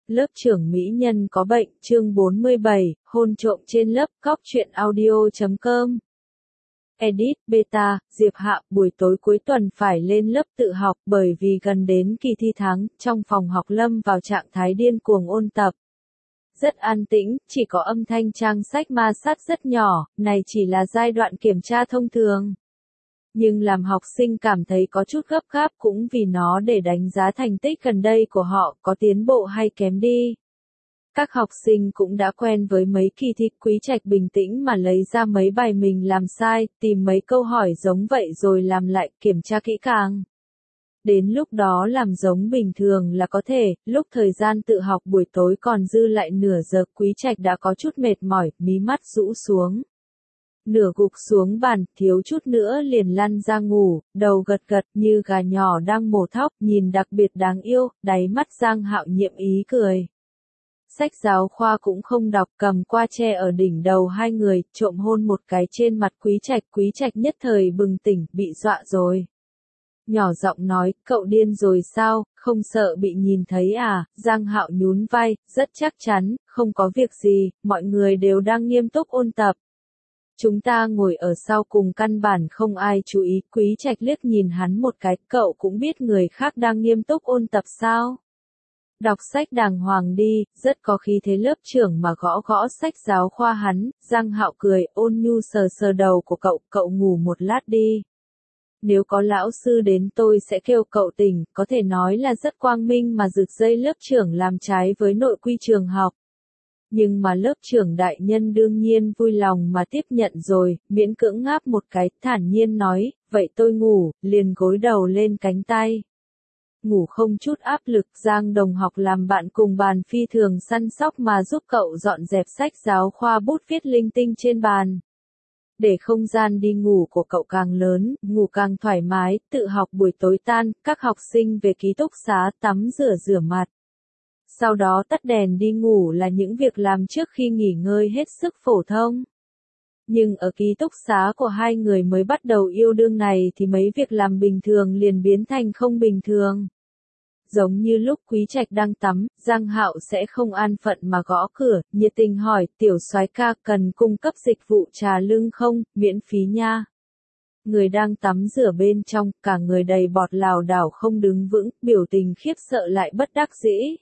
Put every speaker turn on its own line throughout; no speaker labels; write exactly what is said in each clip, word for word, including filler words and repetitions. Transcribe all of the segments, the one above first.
Lớp trưởng mỹ nhân có bệnh, chương bốn mươi bảy, hôn trộm trên lớp, cóc truyện audio chấm com. Edit, beta, Diệp Hạ, buổi tối cuối tuần phải lên lớp tự học bởi vì gần đến kỳ thi tháng, trong phòng học lâm vào trạng thái điên cuồng ôn tập. Rất an tĩnh, chỉ có âm thanh trang sách ma sát rất nhỏ, này chỉ là giai đoạn kiểm tra thông thường. Nhưng làm học sinh cảm thấy có chút gấp gáp cũng vì nó để đánh giá thành tích gần đây của họ có tiến bộ hay kém đi. Các học sinh cũng đã quen với mấy kỳ thi, Quý Trạch bình tĩnh mà lấy ra mấy bài mình làm sai, tìm mấy câu hỏi giống vậy rồi làm lại, kiểm tra kỹ càng. Đến lúc đó làm giống bình thường là có thể, lúc thời gian tự học buổi tối còn dư lại nửa giờ, Quý Trạch đã có chút mệt mỏi, mí mắt rũ xuống. Nửa gục xuống bàn, thiếu chút nữa liền lăn ra ngủ, đầu gật gật như gà nhỏ đang mổ thóc, nhìn đặc biệt đáng yêu, đáy mắt Giang Hạo nhiệm ý cười. Sách giáo khoa cũng không đọc, cầm qua che ở đỉnh đầu hai người, trộm hôn một cái trên mặt Quý Trạch, Quý Trạch nhất thời bừng tỉnh, bị dọa rồi. Nhỏ giọng nói, cậu điên rồi sao, không sợ bị nhìn thấy à, Giang Hạo nhún vai, rất chắc chắn, không có việc gì, mọi người đều đang nghiêm túc ôn tập. Chúng ta ngồi ở sau cùng căn bản không ai chú ý, Quý Trạch liếc nhìn hắn một cái, cậu cũng biết người khác đang nghiêm túc ôn tập sao? Đọc sách đàng hoàng đi, rất có khí thế lớp trưởng mà gõ gõ sách giáo khoa hắn, Giang Hạo cười, ôn nhu sờ sờ đầu của cậu, cậu ngủ một lát đi. Nếu có lão sư đến tôi sẽ kêu cậu tỉnh, có thể nói là rất quang minh mà rực dây lớp trưởng làm trái với nội quy trường học. Nhưng mà lớp trưởng đại nhân đương nhiên vui lòng mà tiếp nhận rồi, miễn cưỡng ngáp một cái, thản nhiên nói, vậy tôi ngủ, liền gối đầu lên cánh tay. Ngủ không chút áp lực, Giang đồng học làm bạn cùng bàn phi thường săn sóc mà giúp cậu dọn dẹp sách giáo khoa bút viết linh tinh trên bàn. Để không gian đi ngủ của cậu càng lớn, ngủ càng thoải mái, tự học buổi tối tan, các học sinh về ký túc xá tắm rửa rửa mặt. Sau đó tắt đèn đi ngủ là những việc làm trước khi nghỉ ngơi hết sức phổ thông. Nhưng ở ký túc xá của hai người mới bắt đầu yêu đương này thì mấy việc làm bình thường liền biến thành không bình thường. Giống như lúc Quý Trạch đang tắm, Giang Hạo sẽ không an phận mà gõ cửa, nhiệt tình hỏi, tiểu soái ca cần cung cấp dịch vụ trà lưng không, miễn phí nha. Người đang tắm rửa bên trong, cả người đầy bọt lảo đảo không đứng vững, biểu tình khiếp sợ lại bất đắc dĩ.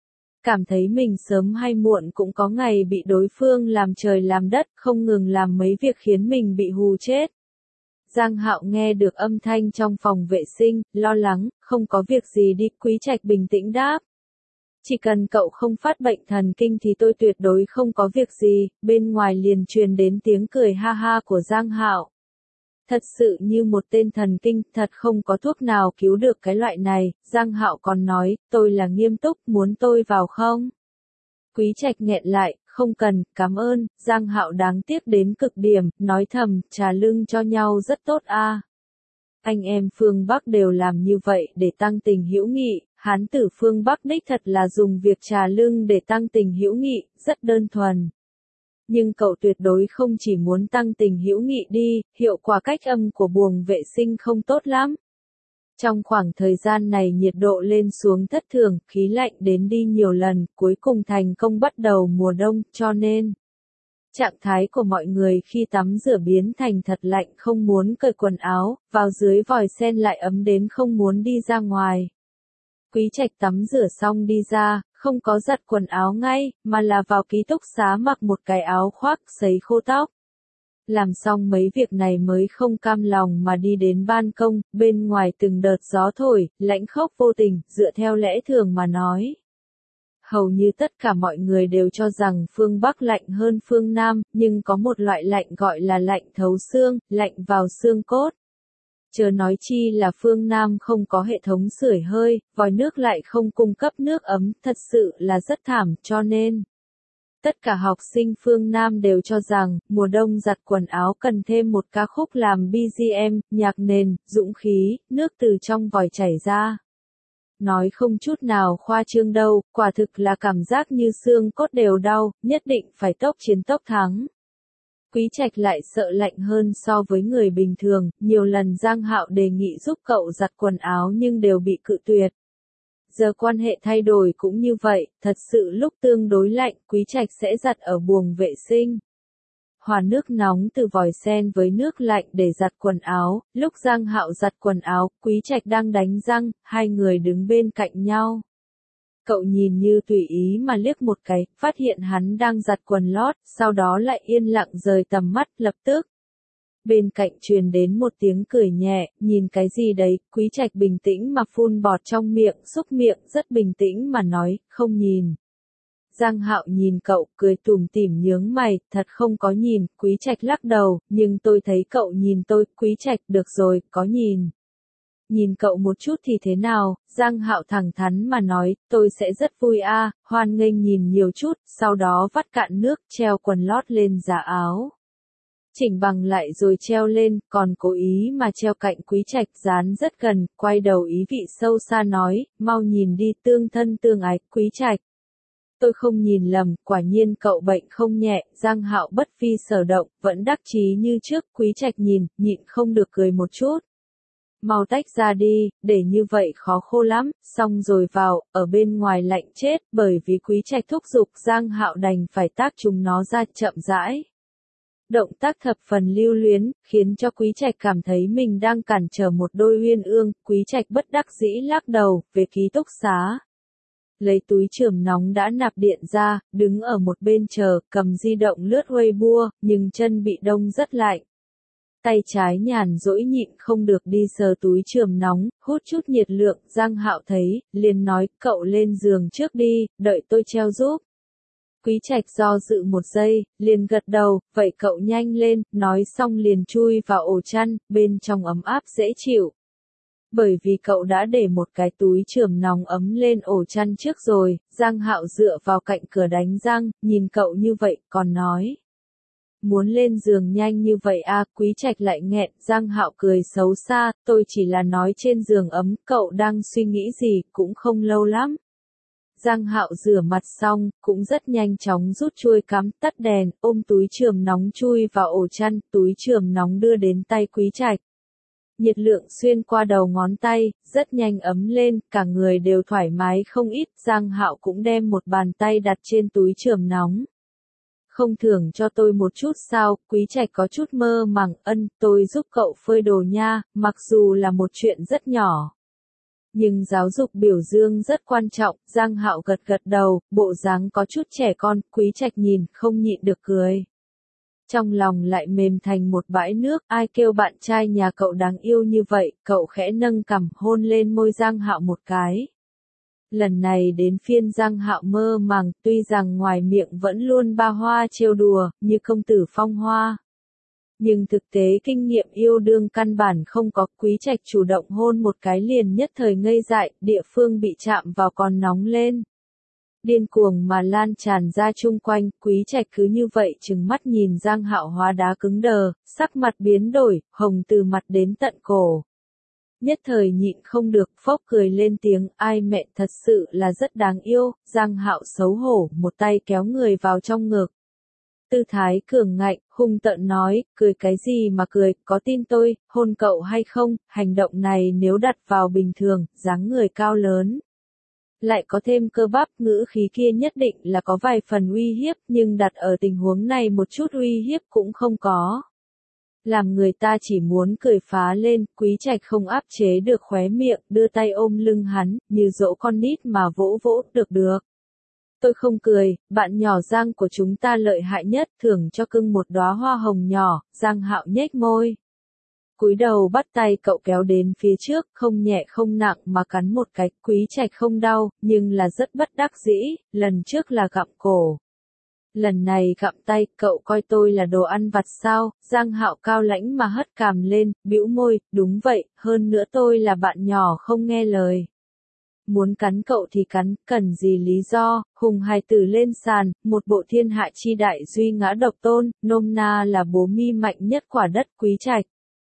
Cảm thấy mình sớm hay muộn cũng có ngày bị đối phương làm trời làm đất, không ngừng làm mấy việc khiến mình bị hù chết. Giang Hạo nghe được âm thanh trong phòng vệ sinh, lo lắng, không có việc gì đi, Quý Trạch bình tĩnh đáp. Chỉ cần cậu không phát bệnh thần kinh thì tôi tuyệt đối không có việc gì, bên ngoài liền truyền đến tiếng cười ha ha của Giang Hạo. Thật sự như một tên thần kinh, thật không có thuốc nào cứu được cái loại này, Giang Hạo còn nói, tôi là nghiêm túc, muốn tôi vào không? Quý Trạch nghẹn lại, không cần, cảm ơn, Giang Hạo đáng tiếc đến cực điểm, nói thầm, trà lưng cho nhau rất tốt a. Anh em phương Bắc đều làm như vậy để tăng tình hữu nghị, hán tử phương Bắc đích thật là dùng việc trà lưng để tăng tình hữu nghị, rất đơn thuần. Nhưng cậu tuyệt đối không chỉ muốn tăng tình hữu nghị đi, hiệu quả cách âm của buồng vệ sinh không tốt lắm. Trong khoảng thời gian này nhiệt độ lên xuống thất thường, khí lạnh đến đi nhiều lần, cuối cùng thành công bắt đầu mùa đông, cho nên trạng thái của mọi người khi tắm rửa biến thành thật lạnh, không muốn cởi quần áo, vào dưới vòi sen lại ấm đến không muốn đi ra ngoài. Quý Trạch tắm rửa xong đi ra, không có giặt quần áo ngay, mà là vào ký túc xá mặc một cái áo khoác, sấy khô tóc. Làm xong mấy việc này mới không cam lòng mà đi đến ban công, bên ngoài từng đợt gió thổi, lãnh khốc vô tình, dựa theo lẽ thường mà nói. Hầu như tất cả mọi người đều cho rằng phương Bắc lạnh hơn phương Nam, nhưng có một loại lạnh gọi là lạnh thấu xương, lạnh vào xương cốt. Chớ nói chi là phương Nam không có hệ thống sưởi hơi, vòi nước lại không cung cấp nước ấm, thật sự là rất thảm, cho nên tất cả học sinh phương Nam đều cho rằng, mùa đông giặt quần áo cần thêm một ca khúc làm bê giê em, nhạc nền, dũng khí, nước từ trong vòi chảy ra. Nói không chút nào khoa trương đâu, quả thực là cảm giác như xương cốt đều đau, nhất định phải tốc chiến tốc thắng. Quý Trạch lại sợ lạnh hơn so với người bình thường, nhiều lần Giang Hạo đề nghị giúp cậu giặt quần áo nhưng đều bị cự tuyệt. Giờ quan hệ thay đổi cũng như vậy, thật sự lúc tương đối lạnh, Quý Trạch sẽ giặt ở buồng vệ sinh. Hòa nước nóng từ vòi sen với nước lạnh để giặt quần áo, lúc Giang Hạo giặt quần áo, Quý Trạch đang đánh răng, hai người đứng bên cạnh nhau. Cậu nhìn như tùy ý mà liếc một cái, phát hiện hắn đang giặt quần lót, sau đó lại yên lặng rời tầm mắt, lập tức. Bên cạnh truyền đến một tiếng cười nhẹ, nhìn cái gì đấy, Quý Trạch bình tĩnh mà phun bọt trong miệng, xúc miệng, rất bình tĩnh mà nói, không nhìn. Giang Hạo nhìn cậu, cười tủm tỉm nhướng mày, thật không có nhìn, Quý Trạch lắc đầu, nhưng tôi thấy cậu nhìn tôi, Quý Trạch, được rồi, có nhìn. Nhìn cậu một chút thì thế nào, Giang Hạo thẳng thắn mà nói, tôi sẽ rất vui a, à, hoan nghênh nhìn nhiều chút, sau đó vắt cạn nước, treo quần lót lên giá áo. Chỉnh bằng lại rồi treo lên, còn cố ý mà treo cạnh Quý Trạch dán rất gần, quay đầu ý vị sâu xa nói, mau nhìn đi, tương thân tương ái, Quý Trạch. Tôi không nhìn lầm, quả nhiên cậu bệnh không nhẹ, Giang Hạo bất phi sở động, vẫn đắc chí như trước, Quý Trạch nhìn, nhịn không được cười một chút. Mau tách ra đi, để như vậy khó khô lắm, xong rồi vào, ở bên ngoài lạnh chết, bởi vì Quý Trạch thúc giục Giang Hạo đành phải tác chúng nó ra chậm rãi. Động tác thập phần lưu luyến, khiến cho Quý Trạch cảm thấy mình đang cản trở một đôi uyên ương, Quý Trạch bất đắc dĩ lắc đầu, về ký túc xá. Lấy túi chườm nóng đã nạp điện ra, đứng ở một bên chờ, cầm di động lướt Weibo, nhưng chân bị đông rất lạnh. Tay trái nhàn rỗi nhịn không được đi sờ túi chườm nóng, hút chút nhiệt lượng, Giang Hạo thấy, liền nói, cậu lên giường trước đi, đợi tôi treo giúp. Quý Trạch do dự một giây, liền gật đầu, vậy cậu nhanh lên, nói xong liền chui vào ổ chăn, bên trong ấm áp dễ chịu. Bởi vì cậu đã để một cái túi chườm nóng ấm lên ổ chăn trước rồi, Giang Hạo dựa vào cạnh cửa đánh răng, nhìn cậu như vậy, còn nói. Muốn lên giường nhanh như vậy à, Quý Trạch lại nghẹn, Giang Hạo cười xấu xa, tôi chỉ là nói trên giường ấm, cậu đang suy nghĩ gì, cũng không lâu lắm. Giang Hạo rửa mặt xong, cũng rất nhanh chóng rút chuôi cắm, tắt đèn, ôm túi chườm nóng chui vào ổ chăn, túi chườm nóng đưa đến tay Quý Trạch. Nhiệt lượng xuyên qua đầu ngón tay, rất nhanh ấm lên, cả người đều thoải mái không ít, Giang Hạo cũng đem một bàn tay đặt trên túi chườm nóng. Không thưởng cho tôi một chút sao, Quý Trạch có chút mơ màng, ân, tôi giúp cậu phơi đồ nha, mặc dù là một chuyện rất nhỏ. Nhưng giáo dục biểu dương rất quan trọng, Giang Hạo gật gật đầu, bộ dáng có chút trẻ con, Quý Trạch nhìn, không nhịn được cười. Trong lòng lại mềm thành một bãi nước, ai kêu bạn trai nhà cậu đáng yêu như vậy, cậu khẽ nâng cằm hôn lên môi Giang Hạo một cái. Lần này đến phiên Giang Hạo mơ màng, tuy rằng ngoài miệng vẫn luôn ba hoa trêu đùa, như công tử phong hoa. Nhưng thực tế kinh nghiệm yêu đương căn bản không có, Quý Trạch chủ động hôn một cái liền nhất thời ngây dại, địa phương bị chạm vào còn nóng lên. Điên cuồng mà lan tràn ra chung quanh, Quý Trạch cứ như vậy trừng mắt nhìn Giang Hạo hóa đá cứng đờ, sắc mặt biến đổi, hồng từ mặt đến tận cổ. Nhất thời nhịn không được, phốc cười lên tiếng, ai mẹ thật sự là rất đáng yêu, Giang Hạo xấu hổ, một tay kéo người vào trong ngực. Tư thái cường ngạnh, hung tợn nói, cười cái gì mà cười, có tin tôi, hôn cậu hay không, hành động này nếu đặt vào bình thường, dáng người cao lớn. Lại có thêm cơ bắp, ngữ khí kia nhất định là có vài phần uy hiếp, nhưng đặt ở tình huống này một chút uy hiếp cũng không có. Làm người ta chỉ muốn cười phá lên, Quý Trạch không áp chế được khóe miệng, đưa tay ôm lưng hắn, như dỗ con nít mà vỗ vỗ, được được. Tôi không cười, bạn nhỏ Giang của chúng ta lợi hại nhất, thưởng cho cưng một đóa hoa hồng nhỏ, Giang Hạo nhếch môi. Cúi đầu bắt tay cậu kéo đến phía trước, không nhẹ không nặng mà cắn một cái, Quý Trạch không đau, nhưng là rất bất đắc dĩ, lần trước là gặm cổ. Lần này gặm tay, cậu coi tôi là đồ ăn vặt sao, Giang Hạo cao lãnh mà hất cằm lên, bĩu môi, đúng vậy, hơn nữa tôi là bạn nhỏ không nghe lời. Muốn cắn cậu thì cắn, cần gì lý do, hùng hài tử lên sàn, một bộ thiên hạ chi đại duy ngã độc tôn, nôm na là bố mi mạnh nhất quả đất Quý Trạch.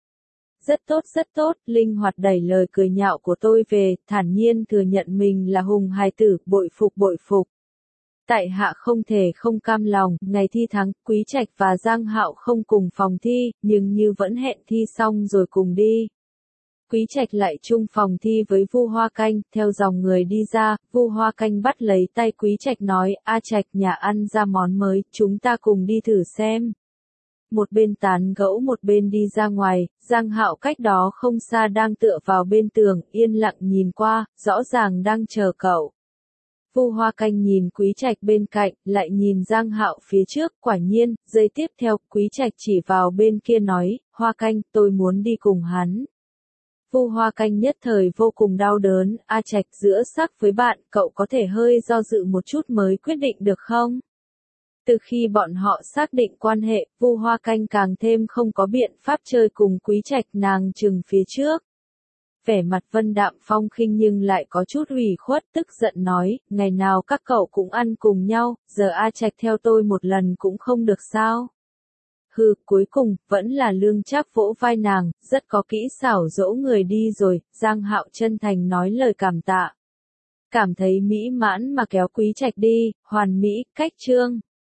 Rất tốt rất tốt, linh hoạt đẩy lời cười nhạo của tôi về, thản nhiên thừa nhận mình là hùng hài tử, bội phục bội phục. Tại hạ không thể không cam lòng, ngày thi thắng, Quý Trạch và Giang Hạo không cùng phòng thi, nhưng như vẫn hẹn thi xong rồi cùng đi. Quý Trạch lại chung phòng thi với Vu Hoa Canh, theo dòng người đi ra, Vu Hoa Canh bắt lấy tay Quý Trạch nói, A Trạch, nhà ăn ra món mới, chúng ta cùng đi thử xem. Một bên tán gẫu một bên đi ra ngoài, Giang Hạo cách đó không xa đang tựa vào bên tường, yên lặng nhìn qua, rõ ràng đang chờ cậu. Vu Hoa Canh nhìn Quý Trạch bên cạnh, lại nhìn Giang Hạo phía trước, quả nhiên, giây tiếp theo, Quý Trạch chỉ vào bên kia nói, Hoa Canh, tôi muốn đi cùng hắn. Vu Hoa Canh nhất thời vô cùng đau đớn, A Trạch giữa sắc với bạn, cậu có thể hơi do dự một chút mới quyết định được không? Từ khi bọn họ xác định quan hệ, Vu Hoa Canh càng thêm không có biện pháp chơi cùng Quý Trạch, nàng chừng phía trước. Vẻ mặt Vân Đạm Phong khinh nhưng lại có chút ủy khuất, tức giận nói, ngày nào các cậu cũng ăn cùng nhau, giờ A Trạch theo tôi một lần cũng không được sao? Hừ, cuối cùng, vẫn là Lương Trác vỗ vai nàng, rất có kỹ xảo dỗ người đi rồi, Giang Hạo chân thành nói lời cảm tạ. Cảm thấy mỹ mãn mà kéo Quý Trạch đi, hoàn mỹ, cách chương.